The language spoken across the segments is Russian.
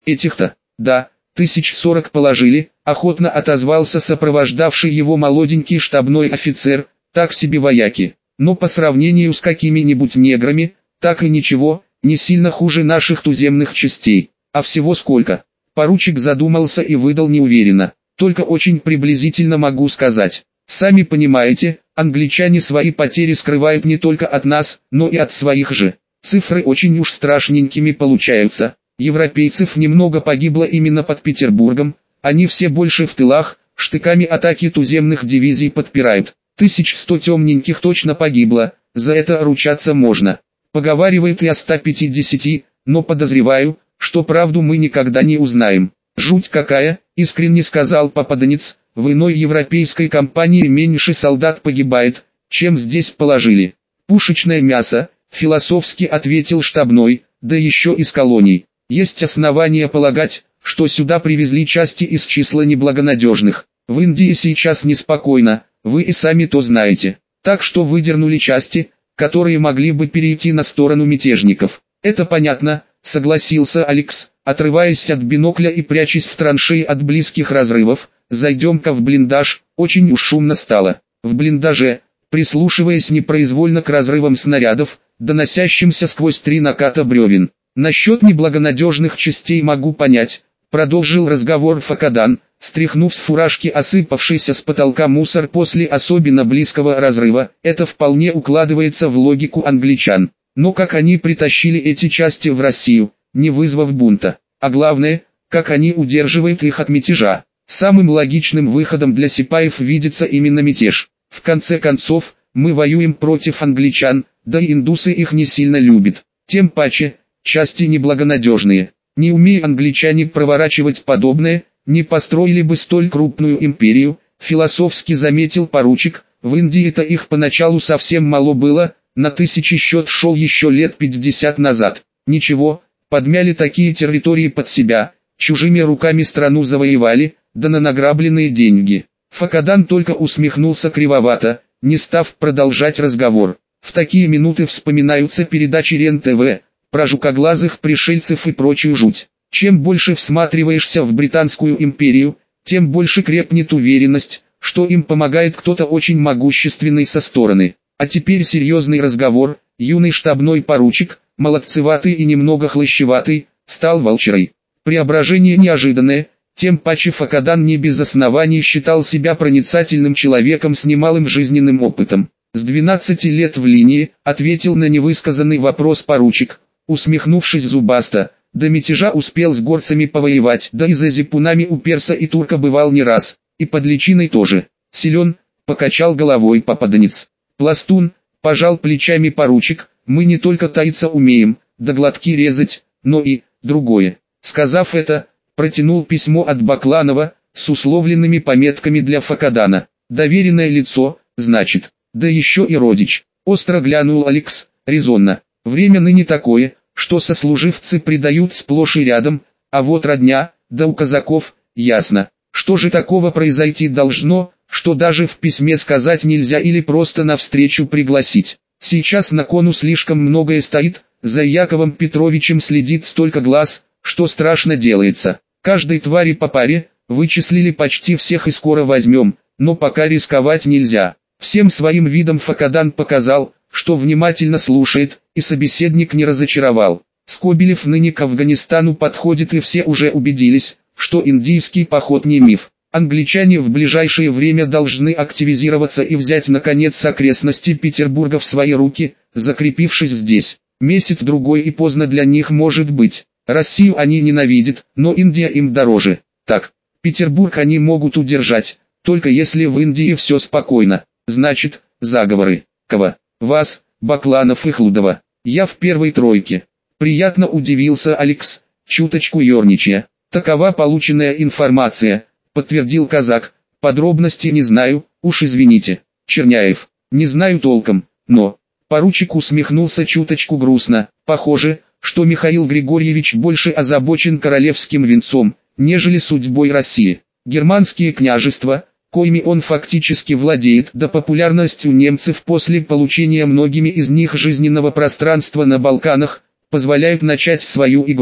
Этих-то, да, 1040 положили, охотно отозвался сопровождавший его молоденький штабной офицер, так себе вояки, но по сравнению с какими-нибудь неграми, так и ничего, не сильно хуже наших туземных частей. А всего сколько? Поручик задумался и выдал неуверенно. Только очень приблизительно могу сказать. Сами понимаете, англичане свои потери скрывают не только от нас, но и от своих же. Цифры очень уж страшненькими получаются. Европейцев немного погибло именно под Петербургом, они все больше в тылах, штыками атаки туземных дивизий подпирают. 1100 темненьких точно погибло, за это ручаться можно. Поговаривают и о 150, но подозреваю, что правду мы никогда не узнаем. Жуть какая, искренне сказал попаданец, в иной европейской кампании меньше солдат погибает, чем здесь положили. Пушечное мясо, философски ответил штабной, да еще из колоний. Есть основания полагать, что сюда привезли части из числа неблагонадежных. В Индии сейчас неспокойно, вы и сами то знаете. Так что выдернули части, которые могли бы перейти на сторону мятежников. Это понятно, согласился Алекс, отрываясь от бинокля и прячась в траншеи от близких разрывов. Зайдем-ка в блиндаж, очень уж шумно стало. В блиндаже, прислушиваясь непроизвольно к разрывам снарядов, доносящимся сквозь 3 наката бревен. Насчет неблагонадежных частей могу понять, продолжил разговор Факадан, стряхнув с фуражки осыпавшийся с потолка мусор после особенно близкого разрыва. Это вполне укладывается в логику англичан. Но как они притащили эти части в Россию, не вызвав бунта? А главное, как они удерживают их от мятежа? Самым логичным выходом для сипаев видится именно мятеж. В конце концов, мы воюем против англичан, да и индусы их не сильно любят. Тем паче, части неблагонадежные. Не умея англичане проворачивать подобное, не построили бы столь крупную империю, философски заметил поручик. В Индии-то их поначалу совсем мало было, на тысячи счет шел еще лет 50 назад. Ничего, подмяли такие территории под себя, чужими руками страну завоевали, да на награбленные деньги. Факадан только усмехнулся кривовато, не став продолжать разговор. В такие минуты вспоминаются передачи РЕН-ТВ, про жукоглазых пришельцев и прочую жуть. Чем больше всматриваешься в Британскую империю, тем больше крепнет уверенность, что им помогает кто-то очень могущественный со стороны. А теперь серьезный разговор. Юный штабной поручик, молодцеватый и немного хлыщеватый, стал волчарой. Преображение неожиданное, тем паче Факадан не без оснований считал себя проницательным человеком с немалым жизненным опытом. «С 12 лет в линии», ответил на невысказанный вопрос поручик, усмехнувшись зубасто. До мятежа успел с горцами повоевать, да и за зипунами у перса и турка бывал не раз, и под личиной тоже. Силен, покачал головой попаданец. Пластун, пожал плечами поручик, мы не только таиться умеем, да глотки резать, но и другое. Сказав это, протянул письмо от Бакланова, с условленными пометками для Факадана. Доверенное лицо, значит, да еще и родич. Остро глянул Алекс, резонно. Время ныне такое, что сослуживцы предают сплошь и рядом, а вот родня, да у казаков, ясно. Что же такого произойти должно, что даже в письме сказать нельзя или просто навстречу пригласить? Сейчас на кону слишком многое стоит, за Яковом Петровичем следит столько глаз, что страшно делается. Каждой твари по паре, вычислили почти всех и скоро возьмем, но пока рисковать нельзя. Всем своим видом Факадан показал, что внимательно слушает, и собеседник не разочаровал. Скобелев ныне к Афганистану подходит, и все уже убедились, что индийский поход не миф. Англичане в ближайшее время должны активизироваться и взять наконец окрестности Петербурга в свои руки, закрепившись здесь. Месяц-другой и поздно для них может быть. Россию они ненавидят, но Индия им дороже. Так, Петербург они могут удержать, только если в Индии все спокойно. Значит, заговоры. Кого? Вас, Бакланов и Хлудова. Я в первой тройке. Приятно удивился Алекс, чуточку ерничая. Такова полученная информация, подтвердил казак. Подробности не знаю, уж извините. Черняев. Не знаю толком, но... Поручик усмехнулся чуточку грустно. Похоже, что Михаил Григорьевич больше озабочен королевским венцом, нежели судьбой России. Германские княжества, коими он фактически владеет, да популярность у немцев после получения многими из них жизненного пространства на Балканах, позволяют начать свою игру.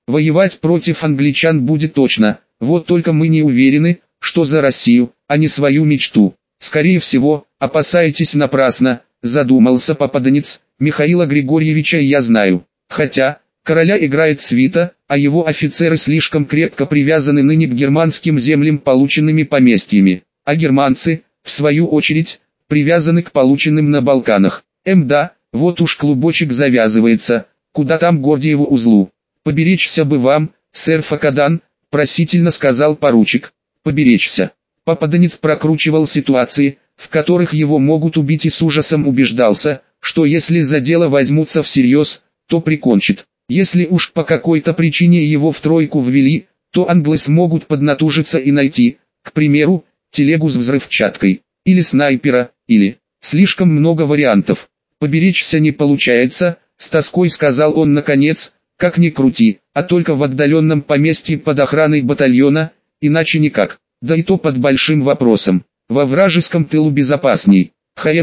Воевать против англичан будет точно, вот только мы не уверены, что за Россию, а не свою мечту. Скорее всего, опасаетесь напрасно, задумался попаданец. Михаила Григорьевича я знаю. Хотя, короля играет свита, а его офицеры слишком крепко привязаны ныне к германским землям полученными поместьями. А германцы, в свою очередь, привязаны к полученным на Балканах. Да, вот уж клубочек завязывается, куда там Гордиеву узлу. «Поберечься бы вам, сэр Факадан», — просительно сказал поручик. «Поберечься». Попаданец прокручивал ситуации, в которых его могут убить, и с ужасом убеждался, что если за дело возьмутся всерьез, то прикончит. Если уж по какой-то причине его в тройку ввели, то англы смогут поднатужиться и найти, к примеру, телегу с взрывчаткой, или снайпера, или... Слишком много вариантов. Поберечься не получается, с тоской сказал он наконец, как ни крути, а только в отдаленном поместье под охраной батальона, иначе никак, да и то под большим вопросом. Во вражеском тылу безопасней.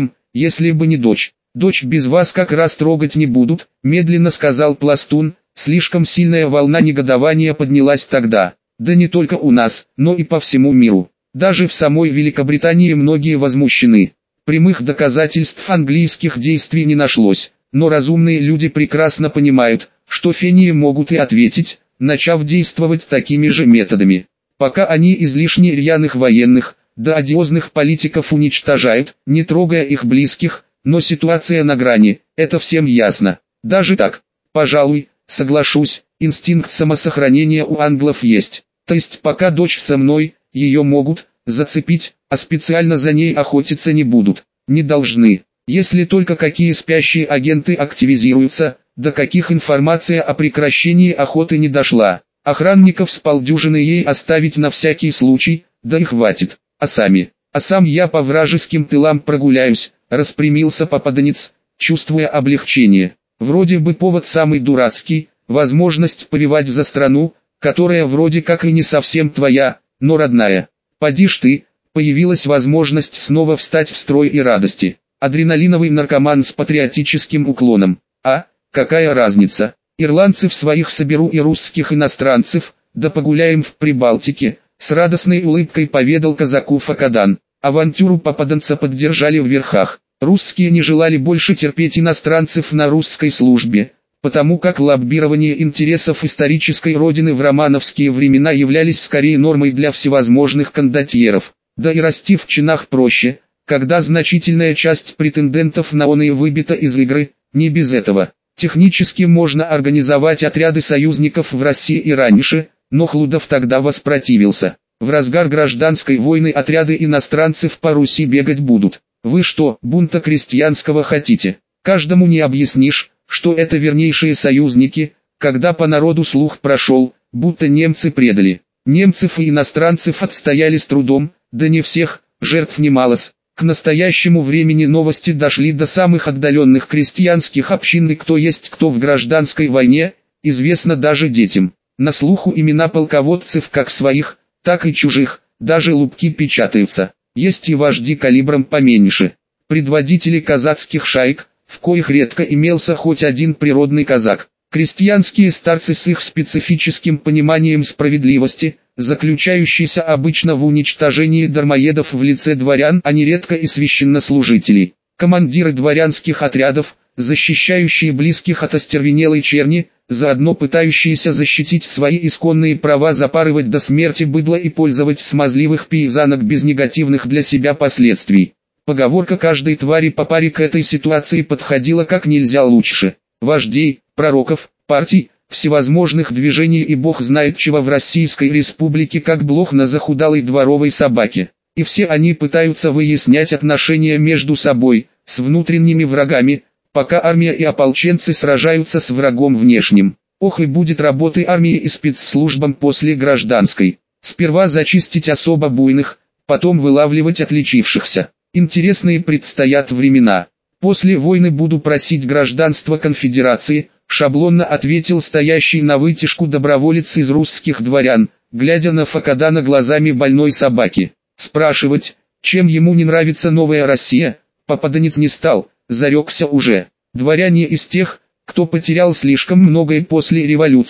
Если бы не дочь. Дочь без вас как раз трогать не будут, медленно сказал пластун. Слишком сильная волна негодования поднялась тогда. Да не только у нас, но и по всему миру. Даже в самой Великобритании многие возмущены. Прямых доказательств английских действий не нашлось, но разумные люди прекрасно понимают, что фении могут и ответить, начав действовать такими же методами. Пока они излишне рьяных военных, да одиозных политиков уничтожают, не трогая их близких, но ситуация на грани, это всем ясно. Даже так, пожалуй, соглашусь, инстинкт самосохранения у англов есть. То есть пока дочь со мной, ее могут зацепить, а специально за ней охотиться не будут, не должны. Если только какие спящие агенты активизируются, до каких информация о прекращении охоты не дошла. Охранников с полдюжины ей оставить на всякий случай, да и хватит. А сам я по вражеским тылам прогуляюсь, распрямился попаданец, чувствуя облегчение. Вроде бы повод самый дурацкий, возможность повивать за страну, которая вроде как и не совсем твоя, но родная. Поди ж ты, появилась возможность снова встать в строй и радости. Адреналиновый наркоман с патриотическим уклоном. А, какая разница? Ирландцев своих соберу и русских иностранцев, да погуляем в Прибалтике, с радостной улыбкой поведал казаку Факадан. Авантюру попаданца поддержали в верхах. Русские не желали больше терпеть иностранцев на русской службе, потому как лоббирование интересов исторической родины в романовские времена являлись скорее нормой для всевозможных кондотьеров. Да и расти в чинах проще, когда значительная часть претендентов на оные выбита из игры, не без этого. Технически можно организовать отряды союзников в России и раньше, но Хлудов тогда воспротивился. В разгар гражданской войны отряды иностранцев по Руси бегать будут. Вы что, бунта крестьянского хотите? Каждому не объяснишь, что это вернейшие союзники, когда по народу слух прошел, будто немцы предали. Немцев и иностранцев отстояли с трудом, да не всех, жертв немало. К настоящему времени новости дошли до самых отдаленных крестьянских общин, и кто есть кто в гражданской войне, известно даже детям. На слуху имена полководцев как своих, так и чужих, даже лупки печатаются. Есть и вожди калибром поменьше. Предводители казацких шаек, в коих редко имелся хоть один природный казак. Крестьянские старцы с их специфическим пониманием справедливости, заключающейся обычно в уничтожении дармоедов в лице дворян, а нередко и священнослужителей. Командиры дворянских отрядов, защищающие близких от остервенелой черни, заодно пытающиеся защитить свои исконные права, запарывать до смерти быдло и пользовать смазливых пейзанок без негативных для себя последствий. Поговорка «каждой твари по паре» к этой ситуации подходила как нельзя лучше. Вождей, пророков, партий, всевозможных движений и бог знает чего в Российской Республике как блох на захудалой дворовой собаке. И все они пытаются выяснять отношения между собой, с внутренними врагами, пока армия и ополченцы сражаются с врагом внешним. Ох и будет работы армии и спецслужбам после гражданской. Сперва зачистить особо буйных, потом вылавливать отличившихся. Интересные предстоят времена. После войны буду просить гражданство конфедерации, шаблонно ответил стоящий на вытяжку доброволец из русских дворян, глядя на Факадана глазами больной собаки. Спрашивать, чем ему не нравится новая Россия, попаданец не стал, зарекся уже. Дворяне из тех, кто потерял слишком многое после революции,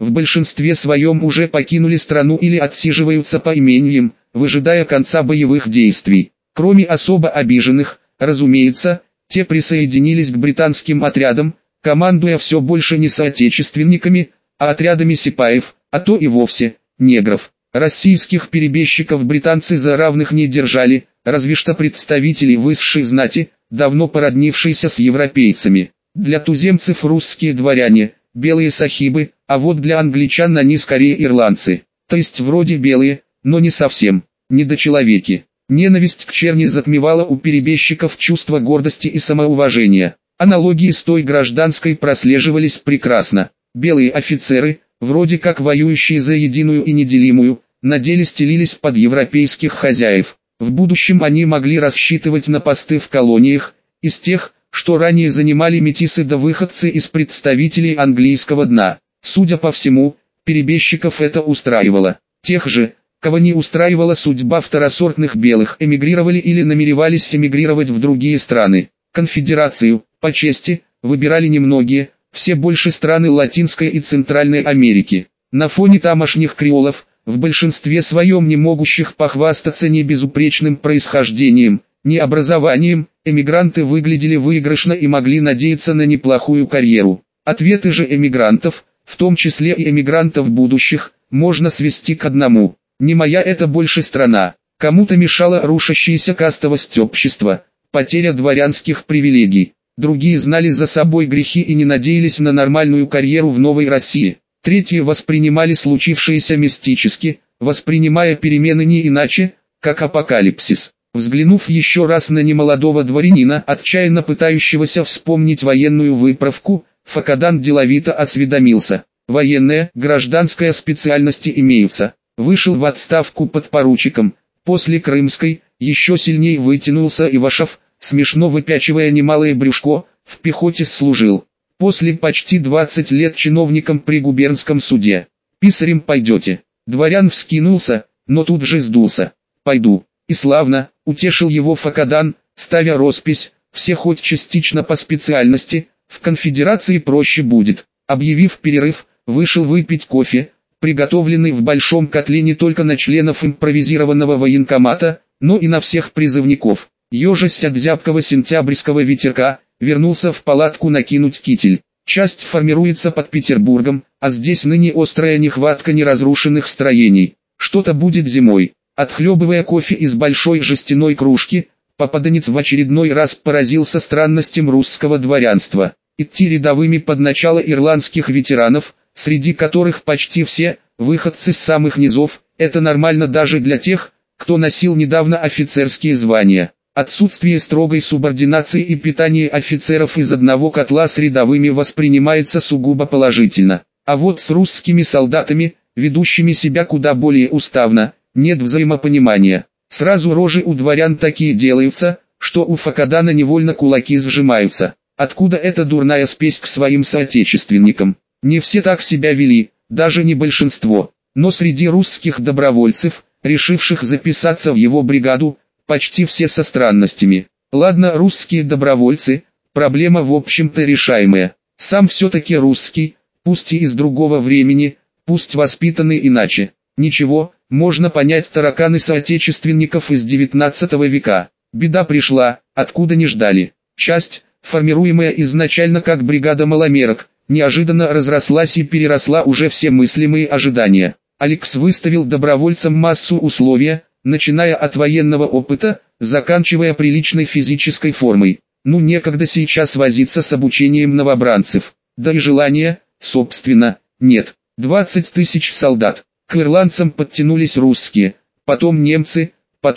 в большинстве своем уже покинули страну или отсиживаются по имениям, выжидая конца боевых действий. Кроме особо обиженных, разумеется, те присоединились к британским отрядам, командуя все больше не соотечественниками, а отрядами сипаев, а то и вовсе негров. Российских перебежчиков британцы за равных не держали, разве что представителей высшей знати, давно породнившиеся с европейцами. Для туземцев русские дворяне, белые сахибы, а вот для англичан они скорее ирландцы. То есть вроде белые, но не совсем, недочеловеки. Ненависть к черни затмевала у перебежчиков чувство гордости и самоуважения. Аналогии с той гражданской прослеживались прекрасно. Белые офицеры, вроде как воюющие за единую и неделимую, на деле стелились под европейских хозяев. В будущем они могли рассчитывать на посты в колониях, из тех, что ранее занимали метисы да выходцы из представителей английского дна. Судя по всему, перебежчиков это устраивало. Тех же, кого не устраивала судьба второсортных белых, эмигрировали или намеревались эмигрировать в другие страны. Конфедерацию, по чести, выбирали немногие, все больше страны Латинской и Центральной Америки. На фоне тамошних креолов, в большинстве своем не могущих похвастаться ни безупречным происхождением, ни образованием, эмигранты выглядели выигрышно и могли надеяться на неплохую карьеру. Ответы же эмигрантов, в том числе и эмигрантов будущих, можно свести к одному: не моя это больше страна. Кому-то мешала рушащаяся кастовость общества, потеря дворянских привилегий. Другие знали за собой грехи и не надеялись на нормальную карьеру в новой России. Третьи воспринимали случившееся мистически, воспринимая перемены не иначе, как апокалипсис. Взглянув еще раз на немолодого дворянина, отчаянно пытающегося вспомнить военную выправку, Факадан деловито осведомился: военная, гражданская специальности имеются. Вышел в отставку подпоручиком. После Крымской, еще сильнее вытянулся Ивашев, смешно выпячивая немалое брюшко, в пехоте служил. После почти 20 лет чиновником при губернском суде. Писарем пойдете. Дворян вскинулся, но тут же сдулся. Пойду. И славно, утешил его Факадан, ставя роспись: все хоть частично по специальности, в конфедерации проще будет. Объявив перерыв, вышел выпить кофе, приготовленный в большом котле не только на членов импровизированного военкомата, но и на всех призывников. Ежась от зябкого сентябрьского ветерка, вернулся в палатку накинуть китель. Часть формируется под Петербургом, а здесь ныне острая нехватка неразрушенных строений. Что-то будет зимой. Отхлебывая кофе из большой жестяной кружки, попаданец в очередной раз поразился странностям русского дворянства. Идти рядовыми под начало ирландских ветеранов, среди которых почти все выходцы с самых низов, это нормально даже для тех, кто носил недавно офицерские звания. Отсутствие строгой субординации и питание офицеров из одного котла с рядовыми воспринимается сугубо положительно. А вот с русскими солдатами, ведущими себя куда более уставно, нет взаимопонимания. Сразу рожи у дворян такие делаются, что у Факадана невольно кулаки сжимаются. Откуда эта дурная спесь к своим соотечественникам? Не все так себя вели, даже не большинство. Но среди русских добровольцев, решивших записаться в его бригаду, почти все со странностями. Ладно, русские добровольцы, проблема в общем-то решаемая. Сам все-таки русский, пусть и из другого времени, пусть воспитанный иначе. Ничего, можно понять тараканы соотечественников из 19 века. Беда пришла, откуда не ждали. Часть, формируемая изначально как бригада маломерок, неожиданно разрослась и переросла уже все мыслимые ожидания. Алекс выставил добровольцам массу условий, начиная от военного опыта, заканчивая приличной физической формой. Ну некогда сейчас возиться с обучением новобранцев. Да и желания, собственно, нет. 20 тысяч солдат. К ирландцам подтянулись русские, потом немцы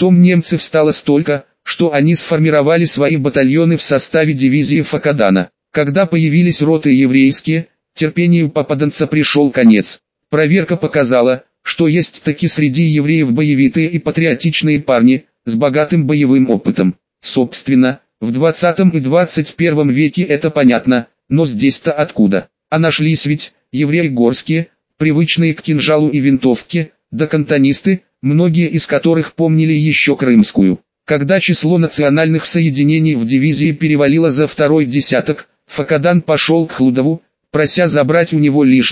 стало столько, что они сформировали свои батальоны в составе дивизии Факадана. Когда появились роты еврейские, терпению попаданца пришел конец. Проверка показала, что есть таки среди евреев боевитые и патриотичные парни, с богатым боевым опытом. Собственно, в 20 и 21 веке это понятно, но здесь-то откуда? А нашлись ведь, евреи горские, привычные к кинжалу и винтовке, да кантонисты, многие из которых помнили еще крымскую. Когда число национальных соединений в дивизии перевалило за второй десяток, Факадан пошел к Хлудову, прося забрать у него лишних,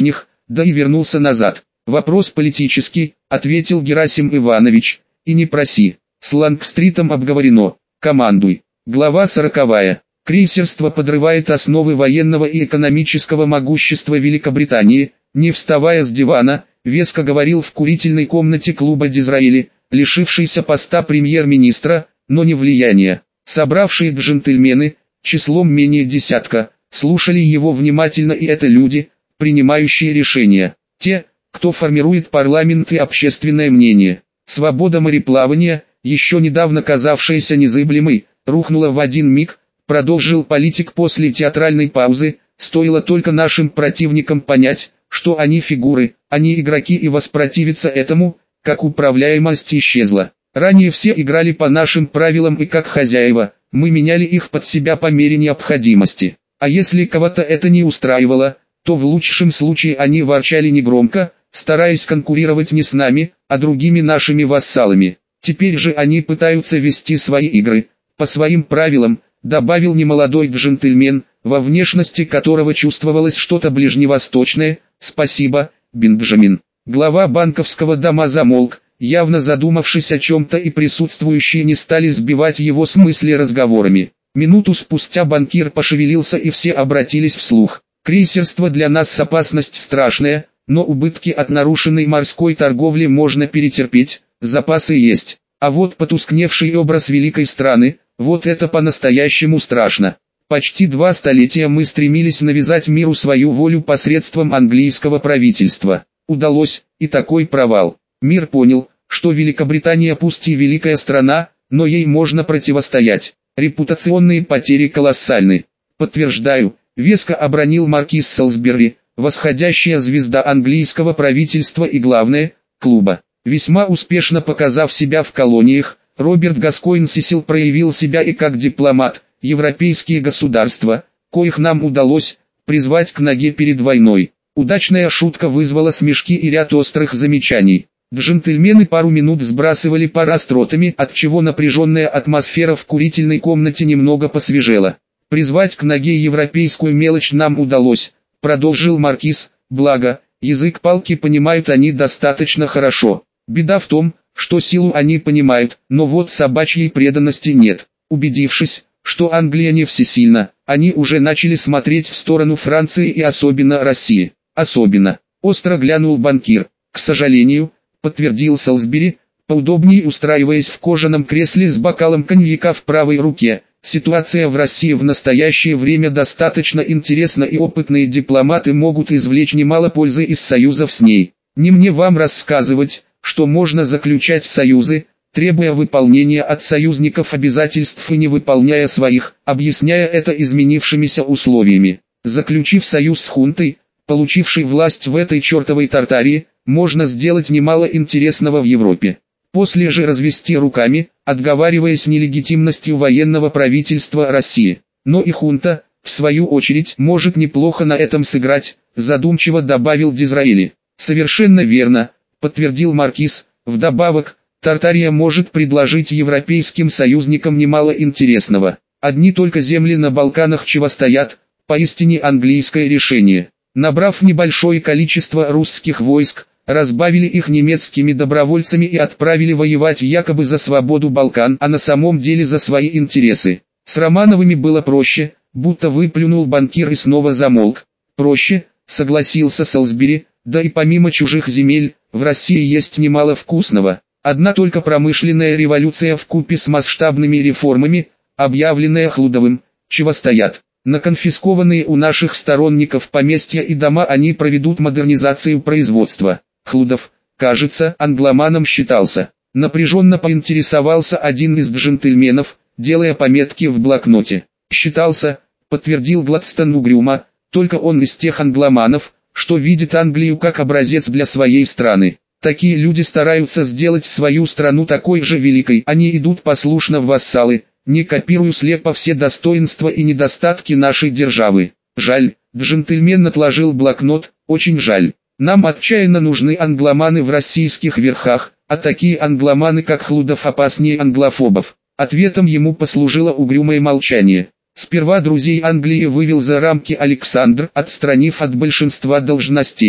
да и вернулся назад. «Вопрос политический», — ответил Герасим Иванович, — «и не проси. С Лангстритом обговорено. Командуй». Глава 40. Крейсерство подрывает основы военного и экономического могущества Великобритании. Не вставая с дивана, веско говорил в курительной комнате клуба Дизраэли, лишившийся поста премьер-министра, но не влияния. Собравшие джентльмены, числом менее десятка, слушали его внимательно, и это люди, принимающие решения. Те, кто формирует парламент и общественное мнение. Свобода мореплавания, еще недавно казавшаяся незыблемой, рухнула в один миг, продолжил политик после театральной паузы. Стоило только нашим противникам понять, что они фигуры, а не игроки, и воспротивиться этому, как управляемость исчезла. Ранее все играли по нашим правилам и как хозяева, мы меняли их под себя по мере необходимости. А если кого-то это не устраивало, то в лучшем случае они ворчали негромко, стараясь конкурировать не с нами, а другими нашими вассалами. Теперь же они пытаются вести свои игры, по своим правилам, добавил немолодой джентльмен, во внешности которого чувствовалось что-то ближневосточное. «Спасибо, Бенджамин». Глава банковского дома замолк, явно задумавшись о чем-то, и присутствующие не стали сбивать его с мысли разговорами. Минуту спустя банкир пошевелился, и все обратились вслух. «Крейсерство для нас опасность страшная, но убытки от нарушенной морской торговли можно перетерпеть, запасы есть. А вот потускневший образ великой страны, вот это по-настоящему страшно. Почти 2 столетия мы стремились навязать миру свою волю посредством английского правительства. Удалось, и такой провал. Мир понял, что Великобритания пусть и великая страна, но ей можно противостоять. Репутационные потери колоссальны. Подтверждаю», — веско обронил маркиз Солсбери, восходящая звезда английского правительства и, главное, клуба. Весьма успешно показав себя в колониях, Роберт Гаскоин Сесил проявил себя и как дипломат. Европейские государства, коих нам удалось призвать к ноге перед войной. Удачная шутка вызвала смешки и ряд острых замечаний. Джентльмены пару минут сбрасывали пар остротами, отчего напряженная атмосфера в курительной комнате немного посвежела. «Призвать к ноге европейскую мелочь нам удалось», — продолжил маркиз, — «благо, язык палки понимают они достаточно хорошо. Беда в том, что силу они понимают, но вот собачьей преданности нет». Убедившись, что Англия не всесильна, они уже начали смотреть в сторону Франции и особенно России. «Особенно», — остро глянул банкир. «К сожалению», — подтвердил Солсбери, поудобнее устраиваясь в кожаном кресле с бокалом коньяка в правой руке. «Ситуация в России в настоящее время достаточно интересна, и опытные дипломаты могут извлечь немало пользы из союзов с ней. Не мне вам рассказывать, что можно заключать союзы, требуя выполнения от союзников обязательств и не выполняя своих, объясняя это изменившимися условиями. Заключив союз с хунтой, получившей власть в этой чертовой Тартарии, можно сделать немало интересного в Европе. После же развести руками, отговариваясь нелегитимностью военного правительства России. Но и хунта, в свою очередь, может неплохо на этом сыграть», — задумчиво добавил Дизраэли. «Совершенно верно», — подтвердил маркиз. «Вдобавок, Тартария может предложить европейским союзникам немало интересного. Одни только земли на Балканах чего стоят, поистине английское решение. Набрав небольшое количество русских войск, разбавили их немецкими добровольцами и отправили воевать якобы за свободу Балкан, а на самом деле за свои интересы. С Романовыми было проще», — будто выплюнул банкир и снова замолк. «Проще», — согласился Солсбери, — «да и помимо чужих земель, в России есть немало вкусного. Одна только промышленная революция вкупе с масштабными реформами, объявленная Хлудовым, чего стоят. На конфискованные у наших сторонников поместья и дома они проведут модернизацию производства». Хлудов, кажется, англоманом считался. Напряженно поинтересовался один из джентльменов, делая пометки в блокноте. «Считался», — подтвердил Гладстон угрюмо, — «только он из тех англоманов, что видит Англию как образец для своей страны. Такие люди стараются сделать свою страну такой же великой, они идут послушно в вассалы, не копируя слепо все достоинства и недостатки нашей державы. Жаль», — джентльмен отложил блокнот, — «очень жаль. Нам отчаянно нужны англоманы в российских верхах, а такие англоманы как Хлудов опаснее англофобов». Ответом ему послужило угрюмое молчание. Сперва друзей Англии вывел за рамки Александр, отстранив от большинства должностей.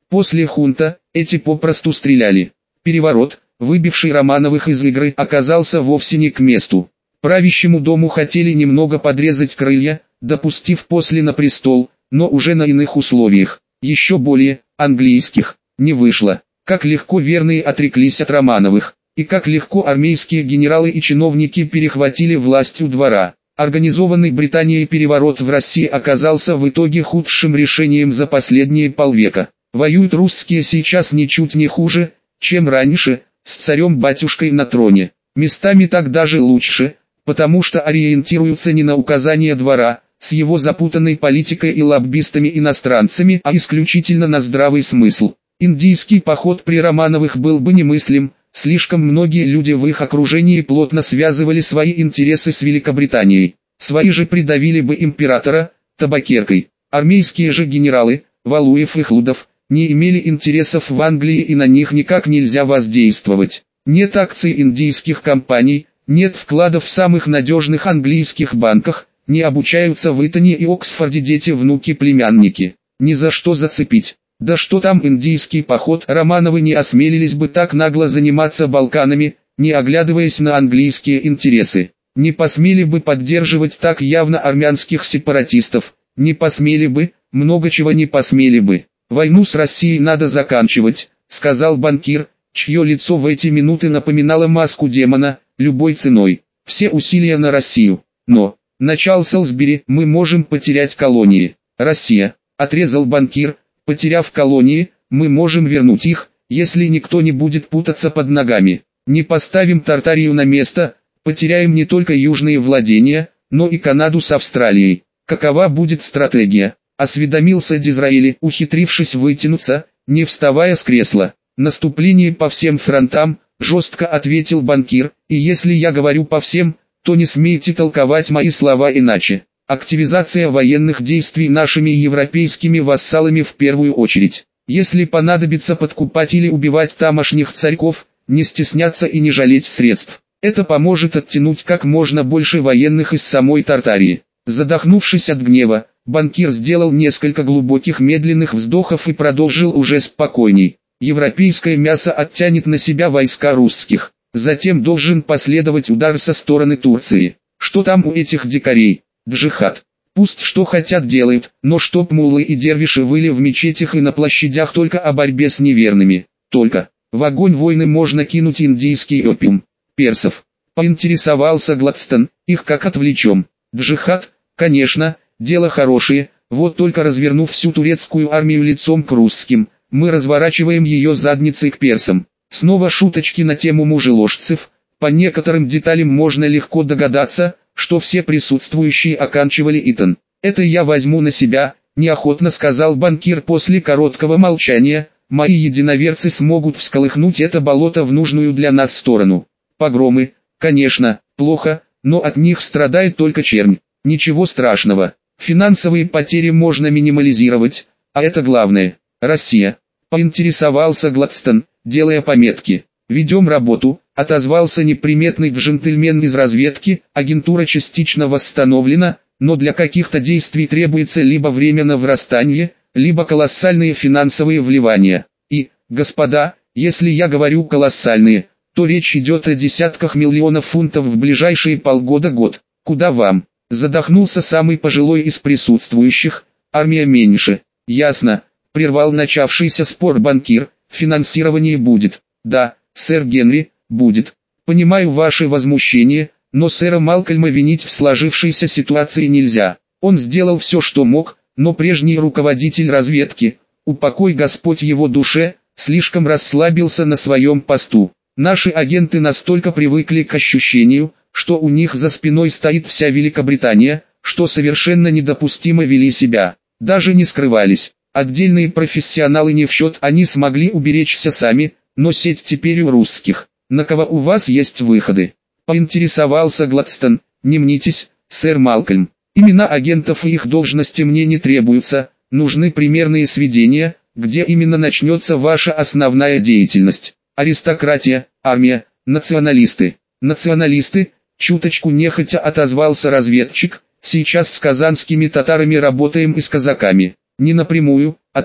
После хунта, эти попросту стреляли. Переворот, выбивший Романовых из игры, оказался вовсе не к месту. Правящему дому хотели немного подрезать крылья, допустив после на престол, но уже на иных условиях, еще более английских, не вышло. Как легко верные отреклись от Романовых, и как легко армейские генералы и чиновники перехватили власть у двора. Организованный Британией переворот в России оказался в итоге худшим решением за последние полвека. Воюют русские сейчас ничуть не хуже, чем раньше, с царем-батюшкой на троне. Местами так даже лучше, потому что ориентируются не на указания двора, с его запутанной политикой и лоббистами-иностранцами, а исключительно на здравый смысл. Индийский поход при Романовых был бы немыслим, слишком многие люди в их окружении плотно связывали свои интересы с Великобританией. Свои же придавили бы императора табакеркой. Армейские же генералы, Валуев и Хлудов, не имели интересов в Англии и на них никак нельзя воздействовать. Нет акций индийских компаний, нет вкладов в самых надежных английских банках, не обучаются в Итоне и Оксфорде дети, внуки, племянники. Ни за что зацепить. Да что там индийский поход, Романовы не осмелились бы так нагло заниматься Балканами, не оглядываясь на английские интересы. Не посмели бы поддерживать так явно армянских сепаратистов, не посмели бы, много чего не посмели бы. «Войну с Россией надо заканчивать», — сказал банкир, чье лицо в эти минуты напоминало маску демона, любой ценой. Все усилия на Россию. Но, начал Солсбери, мы можем потерять колонии. Россия, отрезал банкир, потеряв колонии, мы можем вернуть их, если никто не будет путаться под ногами. Не поставим Тартарию на место, потеряем не только южные владения, но и Канаду с Австралией. Какова будет стратегия? Осведомился Дизраэли, ухитрившись вытянуться, не вставая с кресла. Наступление по всем фронтам, жестко ответил банкир, и если я говорю по всем, то не смейте толковать мои слова иначе. Активизация военных действий нашими европейскими вассалами в первую очередь. Если понадобится подкупать или убивать тамошних царьков, не стесняться и не жалеть средств. Это поможет оттянуть как можно больше военных из самой Тартарии. Задохнувшись от гнева, банкир сделал несколько глубоких медленных вздохов и продолжил уже спокойней. Европейское мясо оттянет на себя войска русских. Затем должен последовать удар со стороны Турции. Что там у этих дикарей? Джихад. Пусть что хотят делают, но чтоб муллы и дервиши выли в мечетях и на площадях только о борьбе с неверными. Только в огонь войны можно кинуть индийский опиум. Персов. Поинтересовался Гладстон, их как отвлечем. Джихад, конечно, дело хорошее, вот только развернув всю турецкую армию лицом к русским, мы разворачиваем ее задницей к персам. Снова шуточки на тему мужеложцев, по некоторым деталям можно легко догадаться, что все присутствующие оканчивали Итон. «Это я возьму на себя», – неохотно сказал банкир после короткого молчания, «мои единоверцы смогут всколыхнуть это болото в нужную для нас сторону. Погромы, конечно, плохо, но от них страдает только чернь. Ничего страшного, финансовые потери можно минимализировать, а это главное. Россия», – поинтересовался Гладстон, делая пометки. «Ведем работу», — отозвался неприметный джентльмен из разведки, агентура частично восстановлена, но для каких-то действий требуется либо время на врастание, либо колоссальные финансовые вливания. И, господа, если я говорю колоссальные, то речь идет о десятках миллионов фунтов в ближайшие полгода-год. Куда вам? Задохнулся самый пожилой из присутствующих, армия меньше. Ясно, прервал начавшийся спор банкир, финансирование будет. Да, сэр Генри, будет. Понимаю ваше возмущение, но сэра Малкольма винить в сложившейся ситуации нельзя. Он сделал все, что мог, но прежний руководитель разведки, упокой Господь его душе, слишком расслабился на своем посту. Наши агенты настолько привыкли к ощущению, что у них за спиной стоит вся Великобритания, что совершенно недопустимо вели себя. Даже не скрывались. Отдельные профессионалы не в счет, они смогли уберечься сами, но сеть теперь у русских. На кого у вас есть выходы? Поинтересовался Гладстон. Не мнитесь, сэр Малкольм. Имена агентов и их должности мне не требуются, нужны примерные сведения, где именно начнется ваша основная деятельность. Аристократия, армия, националисты. Националисты, чуточку нехотя отозвался разведчик, сейчас с казанскими татарами работаем и с казаками. Не напрямую, а так,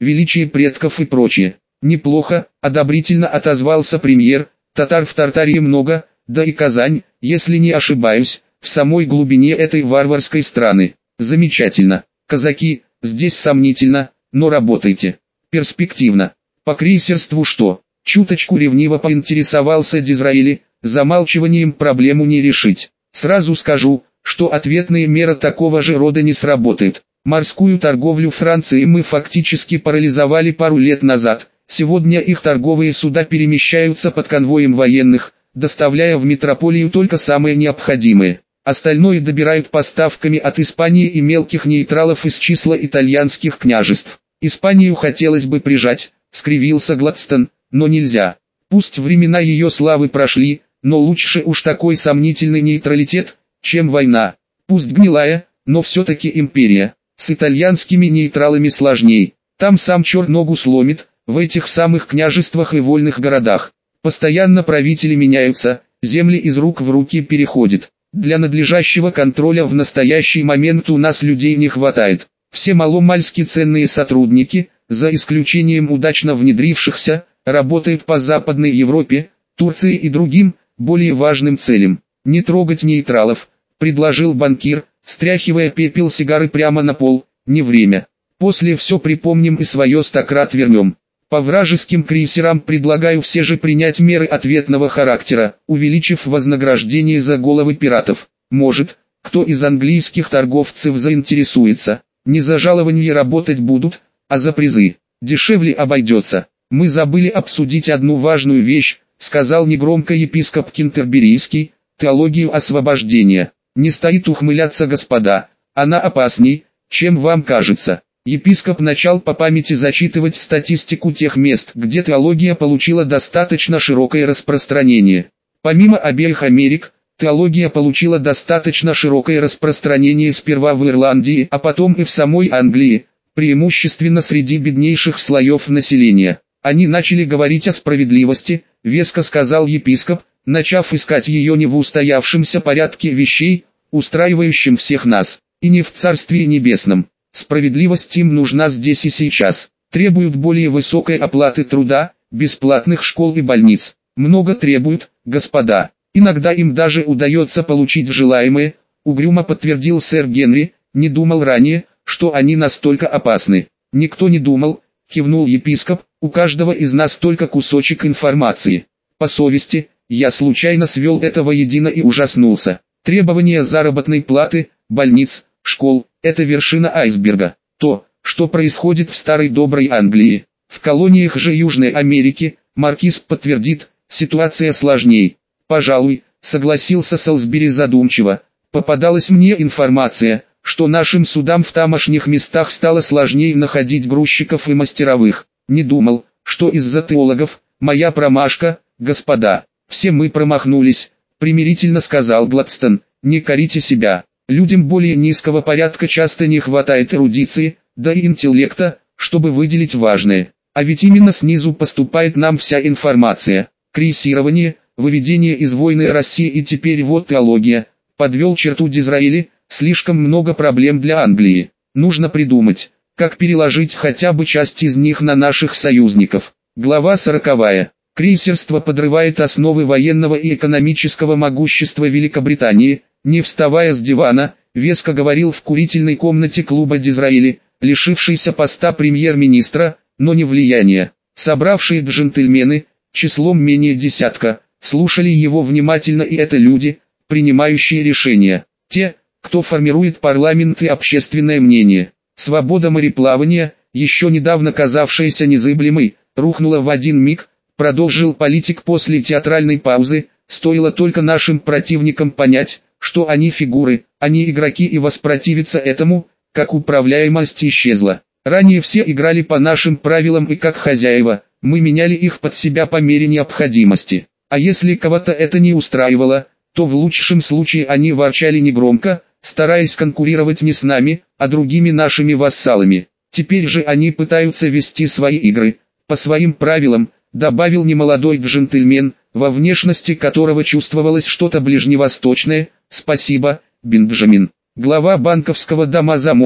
величие предков и прочее. Неплохо, одобрительно отозвался премьер, татар в Тартарии много, да и Казань, если не ошибаюсь, в самой глубине этой варварской страны. Замечательно. Казаки, здесь сомнительно, но работайте. Перспективно. По крейсерству что? Чуточку ревниво поинтересовался Дизраэли, замалчиванием проблему не решить. Сразу скажу, что ответные меры такого же рода не сработают. Морскую торговлю Франции мы фактически парализовали пару лет назад. Сегодня их торговые суда перемещаются под конвоем военных, доставляя в метрополию только самое необходимое. Остальное добирают поставками от Испании и мелких нейтралов из числа итальянских княжеств. Испанию хотелось бы прижать, скривился Гладстон, но нельзя. Пусть времена ее славы прошли, но лучше уж такой сомнительный нейтралитет, чем война. Пусть гнилая, но все-таки империя. С итальянскими нейтралами сложней. Там сам черт ногу сломит, в этих самых княжествах и вольных городах. Постоянно правители меняются, земли из рук в руки переходят. Для надлежащего контроля в настоящий момент у нас людей не хватает. Все маломальски ценные сотрудники, за исключением удачно внедрившихся, работают по Западной Европе, Турции и другим, более важным целям. «Не трогать нейтралов», — предложил банкир, стряхивая пепел сигары прямо на пол. «Не время. После все припомним и свое стократ вернем. По вражеским крейсерам предлагаю все же принять меры ответного характера, увеличив вознаграждение за головы пиратов. Может, кто из английских торговцев заинтересуется. Не за жалование работать будут, а за призы. Дешевле обойдется. Мы забыли обсудить одну важную вещь», — сказал негромко епископ Кентерберийский, «теологию освобождения. Не стоит ухмыляться, господа, она опасней, чем вам кажется». Епископ начал по памяти зачитывать статистику тех мест, где теология получила достаточно широкое распространение. Помимо обеих Америк, теология получила достаточно широкое распространение сперва в Ирландии, а потом и в самой Англии, преимущественно среди беднейших слоев населения. Они начали говорить о справедливости, веско сказал епископ, начав искать ее не в устоявшемся порядке вещей, устраивающем всех нас, и не в Царстве Небесном. Справедливость им нужна здесь и сейчас. Требуют более высокой оплаты труда, бесплатных школ и больниц. Много требуют, господа. Иногда им даже удается получить желаемое, угрюмо подтвердил сэр Генри, не думал ранее, что они настолько опасны. Никто не думал, кивнул епископ, у каждого из нас только кусочек информации. По совести, я случайно свел это воедино и ужаснулся. Требования заработной платы, больниц, школ – это вершина айсберга. То, что происходит в старой доброй Англии. В колониях же Южной Америки, маркиз подтвердит, ситуация сложней. Пожалуй, согласился Солсбери задумчиво, попадалась мне информация, что нашим судам в тамошних местах стало сложнее находить грузчиков и мастеровых. Не думал, что из-за теологов, моя промашка, господа. Все мы промахнулись, примирительно сказал Гладстон, не корите себя. Людям более низкого порядка часто не хватает эрудиции, да и интеллекта, чтобы выделить важное. А ведь именно снизу поступает нам вся информация. Крейсирование, выведение из войны России и теперь вот теология. Подвел черту Дизраэли, слишком много проблем для Англии. Нужно придумать, как переложить хотя бы часть из них на наших союзников. Глава 40. Крейсерство подрывает основы военного и экономического могущества Великобритании. Не вставая с дивана, веско говорил в курительной комнате клуба Дизраэли, лишившийся поста премьер-министра, но не влияния. Собравшие джентльмены, числом менее десятка, слушали его внимательно, и это люди, принимающие решения. Те, кто формирует парламент и общественное мнение. Свобода мореплавания, еще недавно казавшаяся незыблемой, рухнула в один миг, продолжил политик после театральной паузы, стоило только нашим противникам понять, что они фигуры, а не игроки, и воспротивиться этому, как управляемость исчезла. Ранее все играли по нашим правилам и как хозяева, мы меняли их под себя по мере необходимости. А если кого-то это не устраивало, то в лучшем случае они ворчали негромко, стараясь конкурировать не с нами, а другими нашими вассалами. Теперь же они пытаются вести свои игры, по своим правилам, добавил немолодой джентльмен, во внешности которого чувствовалось что-то ближневосточное. Спасибо, Бенджамин. Глава банковского дома замолк,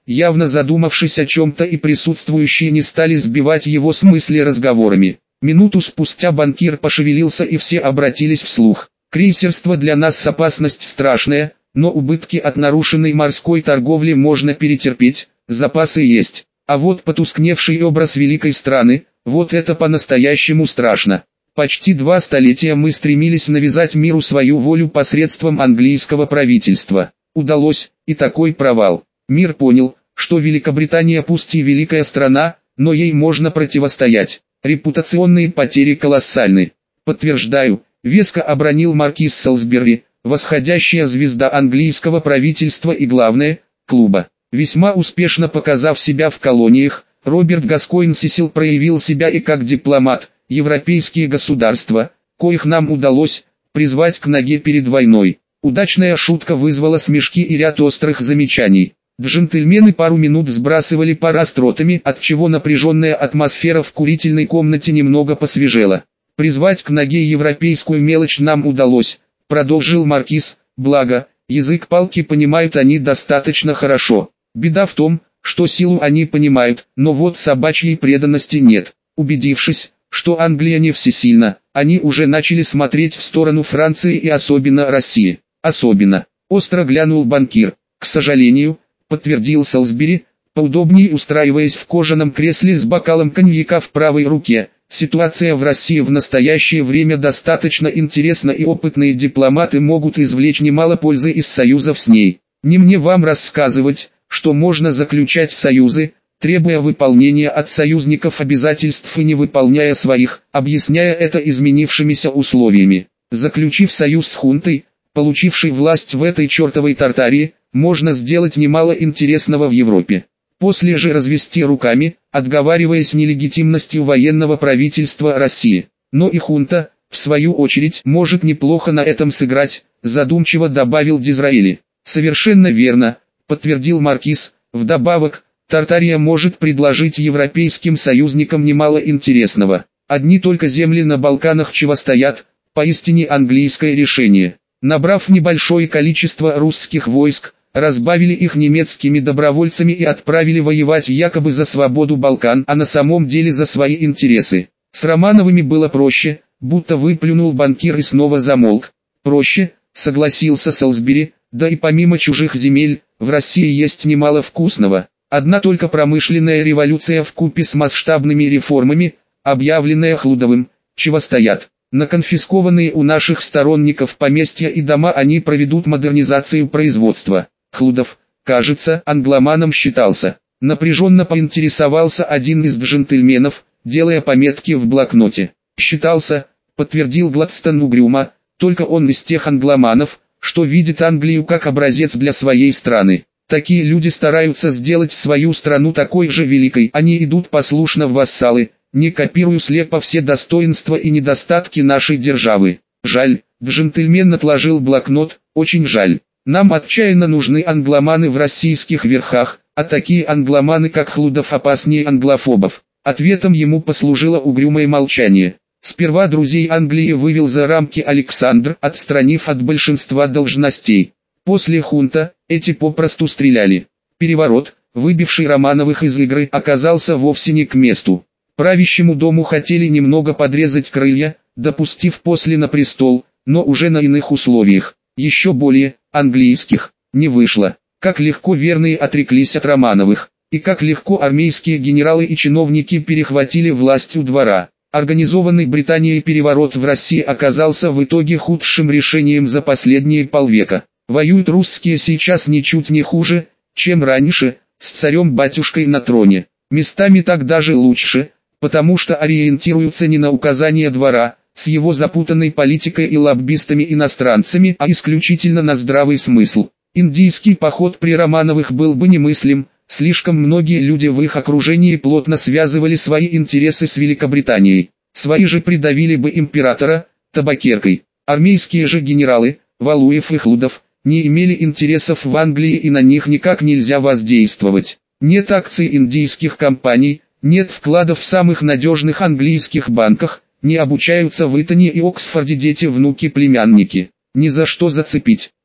явно задумавшись о чем-то, и присутствующие не стали сбивать его с мысли разговорами. Минуту спустя банкир пошевелился, и все обратились вслух. «Крейсерство для нас опасность страшная, но убытки от нарушенной морской торговли можно перетерпеть, запасы есть. А вот потускневший образ великой страны, вот это по-настоящему страшно. Почти 2 столетия мы стремились навязать миру свою волю посредством английского правительства. Удалось, и такой провал. Мир понял, что Великобритания пусть и великая страна, но ей можно противостоять. Репутационные потери колоссальны. Подтверждаю», — веско обронил маркиз Солсбери, восходящая звезда английского правительства и, главное, клуба. Весьма успешно показав себя в колониях, Роберт Гаскоин Сесил проявил себя и как дипломат. Европейские государства, коих нам удалось призвать к ноге перед войной. Удачная шутка вызвала смешки и ряд острых замечаний. Джентльмены пару минут сбрасывали пар остротами, отчего напряженная атмосфера в курительной комнате немного посвежела. «Призвать к ноге европейскую мелочь нам удалось», — продолжил маркиз, «благо, язык палки понимают они достаточно хорошо. Беда в том, что силу они понимают, но вот собачьей преданности нет. Убедившись, что Англия не всесильна, они уже начали смотреть в сторону Франции и особенно России. Особенно». Остро глянул банкир. «К сожалению», — подтвердил Солсбери, поудобнее устраиваясь в кожаном кресле с бокалом коньяка в правой руке, «ситуация в России в настоящее время достаточно интересна, и опытные дипломаты могут извлечь немало пользы из союзов с ней. Не мне вам рассказывать, что можно заключать союзы, требуя выполнения от союзников обязательств и не выполняя своих, объясняя это изменившимися условиями. Заключив союз с хунтой, получившей власть в этой чертовой Тартарии, можно сделать немало интересного в Европе. После же развести руками, отговариваясь нелегитимностью военного правительства России. Но и хунта, в свою очередь, может неплохо на этом сыграть», — задумчиво добавил Дизраэли. «Совершенно верно», — подтвердил маркиз. «Вдобавок, Тартария может предложить европейским союзникам немало интересного. Одни только земли на Балканах чего стоят, поистине английское решение. Набрав небольшое количество русских войск, разбавили их немецкими добровольцами и отправили воевать якобы за свободу Балкан, а на самом деле за свои интересы. С Романовыми было проще», — будто выплюнул банкир и снова замолк. «Проще», — согласился Солсбери, «да и помимо чужих земель, в России есть немало вкусного. Одна только промышленная революция вкупе с масштабными реформами, объявленная Хлудовым, чего стоят. На конфискованные у наших сторонников поместья и дома они проведут модернизацию производства». Хлудов, кажется, англоманом считался. Напряженно поинтересовался один из джентльменов, делая пометки в блокноте. «Считался», — подтвердил Гладстон угрюмо, «только он из тех англоманов, что видит Англию как образец для своей страны. Такие люди стараются сделать свою страну такой же великой, они идут послушно в вассалы, не копируя слепо все достоинства и недостатки нашей державы. Жаль», — джентльмен отложил блокнот, «очень жаль. Нам отчаянно нужны англоманы в российских верхах, а такие англоманы как Хлудов опаснее англофобов». Ответом ему послужило угрюмое молчание. Сперва друзей Англии вывел за рамки Александр, отстранив от большинства должностей. После хунта, эти попросту стреляли. Переворот, выбивший Романовых из игры, оказался вовсе не к месту. Правящему дому хотели немного подрезать крылья, допустив после на престол, но уже на иных условиях, еще более английских. Не вышло. Как легко верные отреклись от Романовых, и как легко армейские генералы и чиновники перехватили власть у двора. Организованный Британией переворот в России оказался в итоге худшим решением за последние полвека. Воюют русские сейчас ничуть не хуже, чем раньше, с царем-батюшкой на троне. Местами так даже лучше, потому что ориентируются не на указания двора, с его запутанной политикой и лоббистами-иностранцами, а исключительно на здравый смысл. Индийский поход при Романовых был бы немыслим, слишком многие люди в их окружении плотно связывали свои интересы с Великобританией. Свои же придавили бы императора табакеркой. Армейские же генералы, Валуев и Хлудов, не имели интересов в Англии, и на них никак нельзя воздействовать. Нет акций индийских компаний, нет вкладов в самых надежных английских банках, не обучаются в Итоне и Оксфорде дети-внуки-племянники. Ни за что зацепить.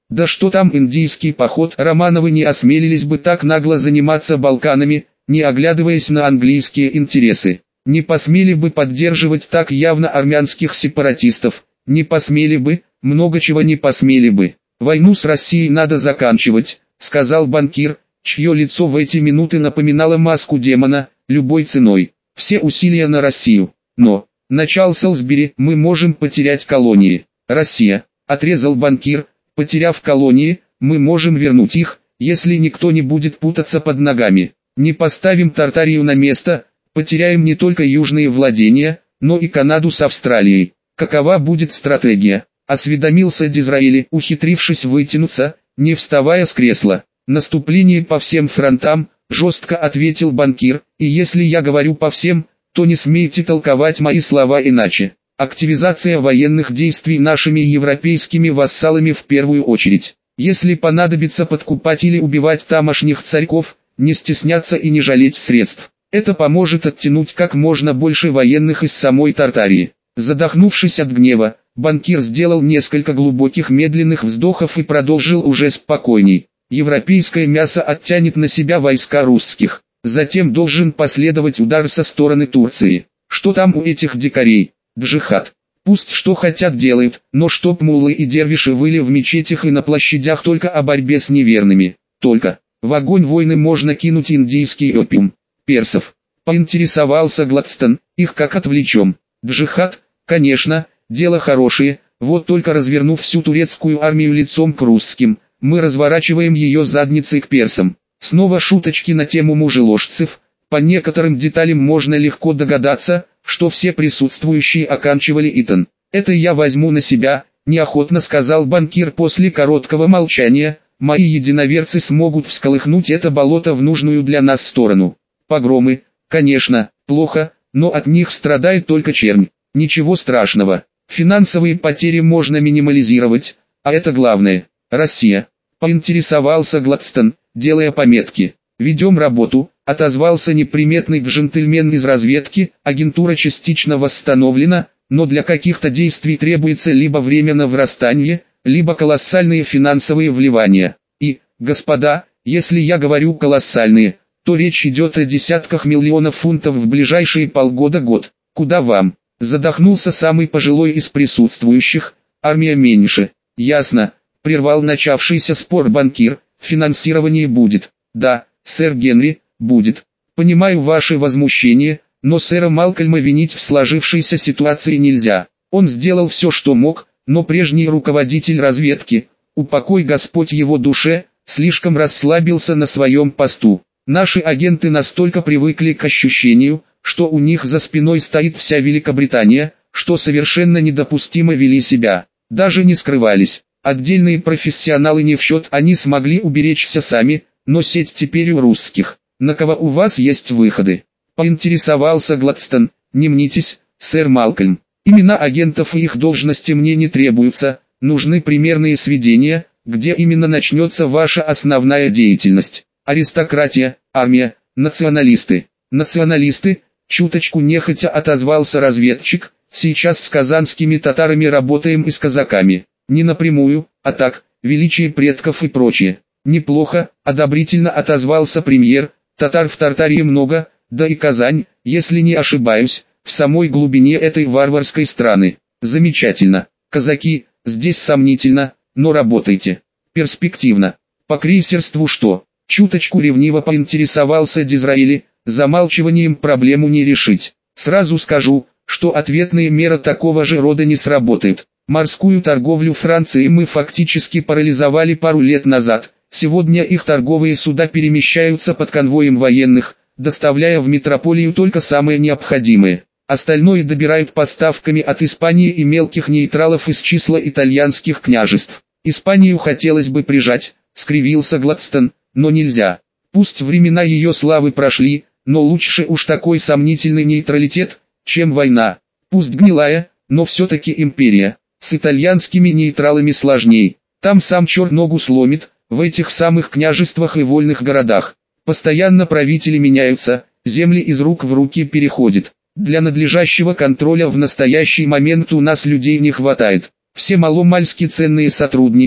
Да что там индийский поход, Романовы не осмелились бы так нагло заниматься Балканами, не оглядываясь на английские интересы. Не посмели бы поддерживать так явно армянских сепаратистов, не посмели бы, много чего не посмели бы. «Войну с Россией надо заканчивать», — сказал банкир, чье лицо в эти минуты напоминало маску демона, любой ценой. Все усилия на Россию. Но, начал Солсбери, мы можем потерять колонии. Россия, отрезал банкир, потеряв колонии, мы можем вернуть их, если никто не будет путаться под ногами. Не поставим Тартарию на место, потеряем не только южные владения, но и Канаду с Австралией. Какова будет стратегия? Осведомился Дизраэли, ухитрившись вытянуться, не вставая с кресла. Наступление по всем фронтам, жестко ответил банкир, и если я говорю по всем, то не смейте толковать мои слова иначе. Активизация военных действий нашими европейскими вассалами в первую очередь. Если понадобится подкупать или убивать тамошних царьков, не стесняться и не жалеть средств. Это поможет оттянуть как можно больше военных из самой Тартарии. Задохнувшись от гнева, банкир сделал несколько глубоких медленных вздохов и продолжил уже спокойней. Европейское мясо оттянет на себя войска русских. Затем должен последовать удар со стороны Турции. Что там у этих дикарей? Джихад. Пусть что хотят делают, но чтоб муллы и дервиши выли в мечетях и на площадях только о борьбе с неверными. Только в огонь войны можно кинуть индийский опиум. Персов. Поинтересовался Гладстон, их как отвлечем. Джихад, конечно, дело хорошее, вот только развернув всю турецкую армию лицом к русским, мы разворачиваем ее задницей к персам. Снова шуточки на тему мужеложцев. По некоторым деталям можно легко догадаться, что все присутствующие оканчивали Итан. «Это я возьму на себя», – неохотно сказал банкир после короткого молчания. «Мои единоверцы смогут всколыхнуть это болото в нужную для нас сторону. Погромы, конечно, плохо, но от них страдает только чернь. Ничего страшного. Финансовые потери можно минимализировать, а это главное. Россия». Поинтересовался Гладстон, делая пометки. «Ведем работу», — отозвался неприметный джентльмен из разведки. «Агентура частично восстановлена, но для каких-то действий требуется либо время на врастание, либо колоссальные финансовые вливания. И, господа, если я говорю колоссальные, то речь идет о десятках миллионов фунтов в ближайшие полгода-год. Куда вам?» Задохнулся самый пожилой из присутствующих. «Армия меньше». «Ясно», — прервал начавшийся спор банкир. «Финансирование будет». «Да, сэр Генри, будет. Понимаю ваше возмущение, но сэра Малкольма винить в сложившейся ситуации нельзя. Он сделал все, что мог, но прежний руководитель разведки, упокой Господь его душе, слишком расслабился на своем посту. Наши агенты настолько привыкли к ощущению, что у них за спиной стоит вся Великобритания, что совершенно недопустимо вели себя. Даже не скрывались. Отдельные профессионалы не в счет, они смогли уберечься сами, но сеть теперь у русских. На кого у вас есть выходы?» Поинтересовался Гладстон. «Не мнитесь, сэр Малкольм. Имена агентов и их должности мне не требуются, нужны примерные сведения, где именно начнется ваша основная деятельность. Аристократия, армия, националисты». «Националисты», чуточку нехотя отозвался разведчик, «сейчас с казанскими татарами работаем и с казаками. Не напрямую, а так, величие предков и прочее». «Неплохо», — одобрительно отозвался премьер, «татар в Тартарии много, да и Казань, если не ошибаюсь, в самой глубине этой варварской страны. Замечательно. Казаки, здесь сомнительно, но работайте. Перспективно. По крейсерству что?» Чуточку ревниво поинтересовался Дизраэли. «Замалчиванием проблему не решить. Сразу скажу, что ответные меры такого же рода не сработают. Морскую торговлю Франции мы фактически парализовали пару лет назад. Сегодня их торговые суда перемещаются под конвоем военных, доставляя в метрополию только самое необходимое. Остальное добирают поставками от Испании и мелких нейтралов из числа итальянских княжеств. Испанию хотелось бы прижать», — скривился Гладстон, «но нельзя. Пусть времена ее славы прошли, но лучше уж такой сомнительный нейтралитет, чем война. Пусть гнилая, но все-таки империя. С итальянскими нейтралами сложней. Там сам черт ногу сломит, в этих самых княжествах и вольных городах. Постоянно правители меняются, земли из рук в руки переходят. Для надлежащего контроля в настоящий момент у нас людей не хватает. Все маломальски ценные сотрудники,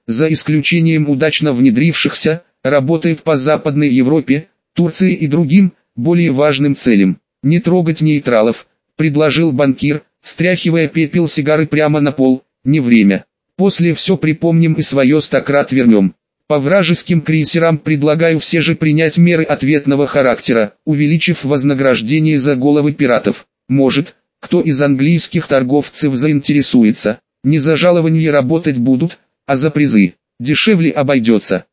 за исключением удачно внедрившихся, работают по Западной Европе, Турции и другим, более важным целям. «Не трогать нейтралов», — предложил банкир, стряхивая пепел сигары прямо на пол. «Не время. После все припомним и свое стократ вернем. По вражеским крейсерам предлагаю все же принять меры ответного характера, увеличив вознаграждение за головы пиратов. Может, кто из английских торговцев заинтересуется. Не за жалование работать будут, а за призы. Дешевле обойдется».